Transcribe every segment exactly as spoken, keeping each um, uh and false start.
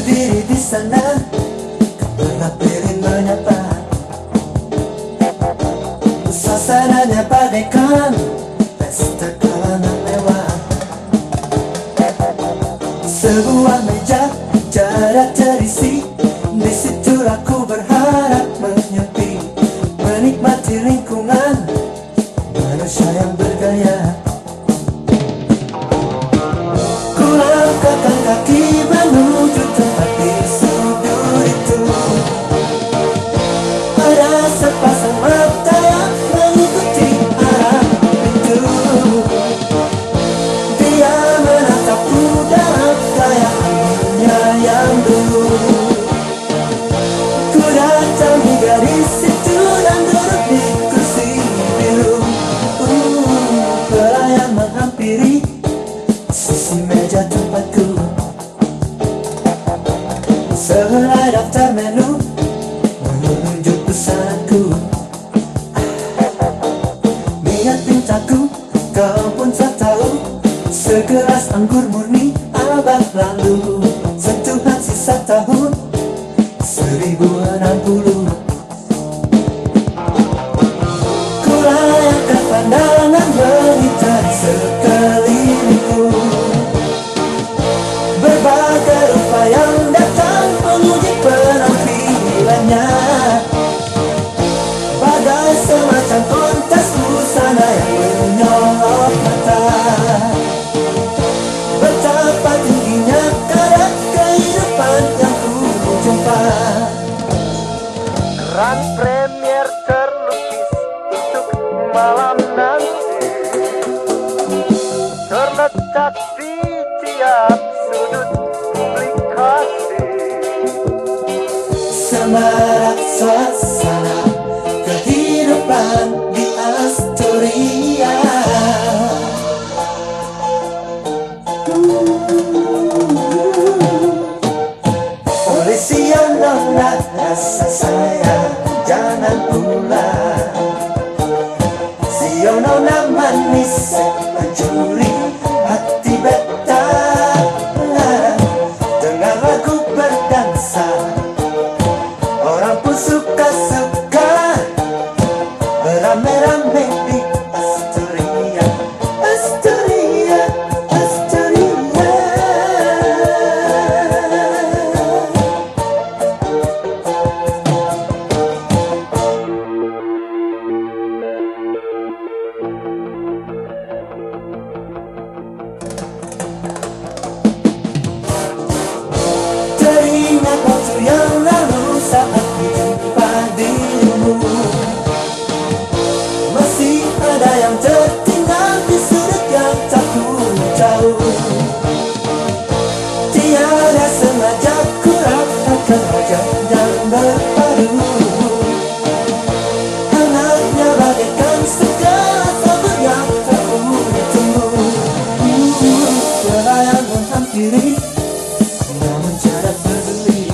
berdiri di sana, berlapirin menyapa. Suasananya bagaikan pesta kalangan mewah. Sebuah meja jarak terisi, di situ aku berharap menyepi, menikmati lingkungan manusia yang bergaya. Ku langkahkan kaki menuju tempat di sudut itu. Ada sepasang mata yang mengikuti arah pintu. Dia menatapku dalam kayaannya yang dulu. Ku datangi gadis itu dan duduk di kursi biru. uh, Pelayan menghampiri sisi meja tempatku. Sehelai daftar menu menunjuk pesananku. Niat pintaku kau pun tak tahu, segelas anggur murni abad lalu, sentuhan sisa tahun seribu enam puluh. Ku layakkan pandangan mengitari sekelilingku. Berbagai rupa yang datang menguji penampilannya, bagai semacam kontes busana yang menyolok mata. Betapa tingginya kadar kehidupan yang ku jumpa. Keran premier terlukis untuk malam nanti, terletak di tiap sudut publikasi. Semarak suasana kehidupan di Astoria. Polisi yang nona rasa sayang jangan pulang. Sio nona manis mencuri hati beta dengan lagu berdansa. Orang pun suka-suka beramai-ramai di Astoria, Astoria, Astoria. Teringat waktu yang lalu saat jumpa dirimu. Masih ada yang tertinggal di sudut yang tak ku tahu. Tiada sengaja ku rasakan wajah yang berpadu. Hangatnya bagaikan segala sabun yang tak ku tunggu. Pelayan menghampiri namun cara peduli.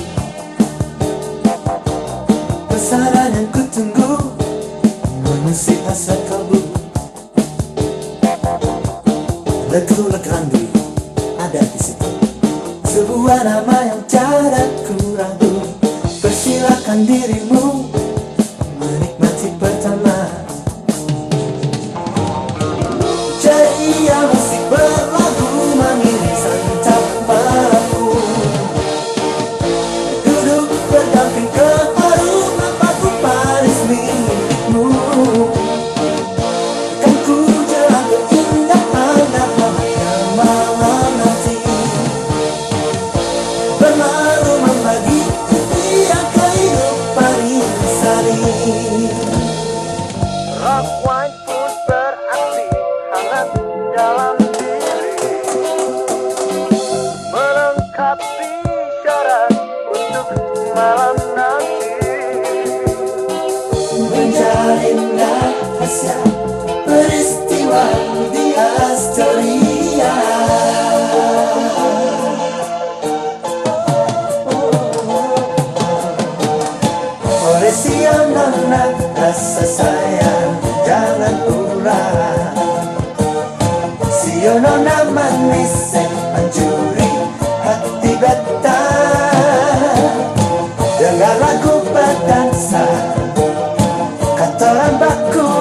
Pesanan yang ku tunggu mengusik asa kalbu. Legu-legu randu ada di situ, sebuah nama yang cara ku ragu. Persilakan dirimu menikmati pertama. Ceria musik berlagu mengiring santap malamku. Duduk berdamping ke harum nampakku paris milikmu. Kan ku jalan keindahan dan bahagia malam nanti. Bermalu membagi tiap kehidupan insani. Rock wine pun beraksi hangat dalam diri, melengkapi syarat untuk malam nanti. Menjalin rahasia peristiwa di Astoria. Oleh siang nona rasa sayang jangan pulang. Sio nona manis mencuri hati beta. Takut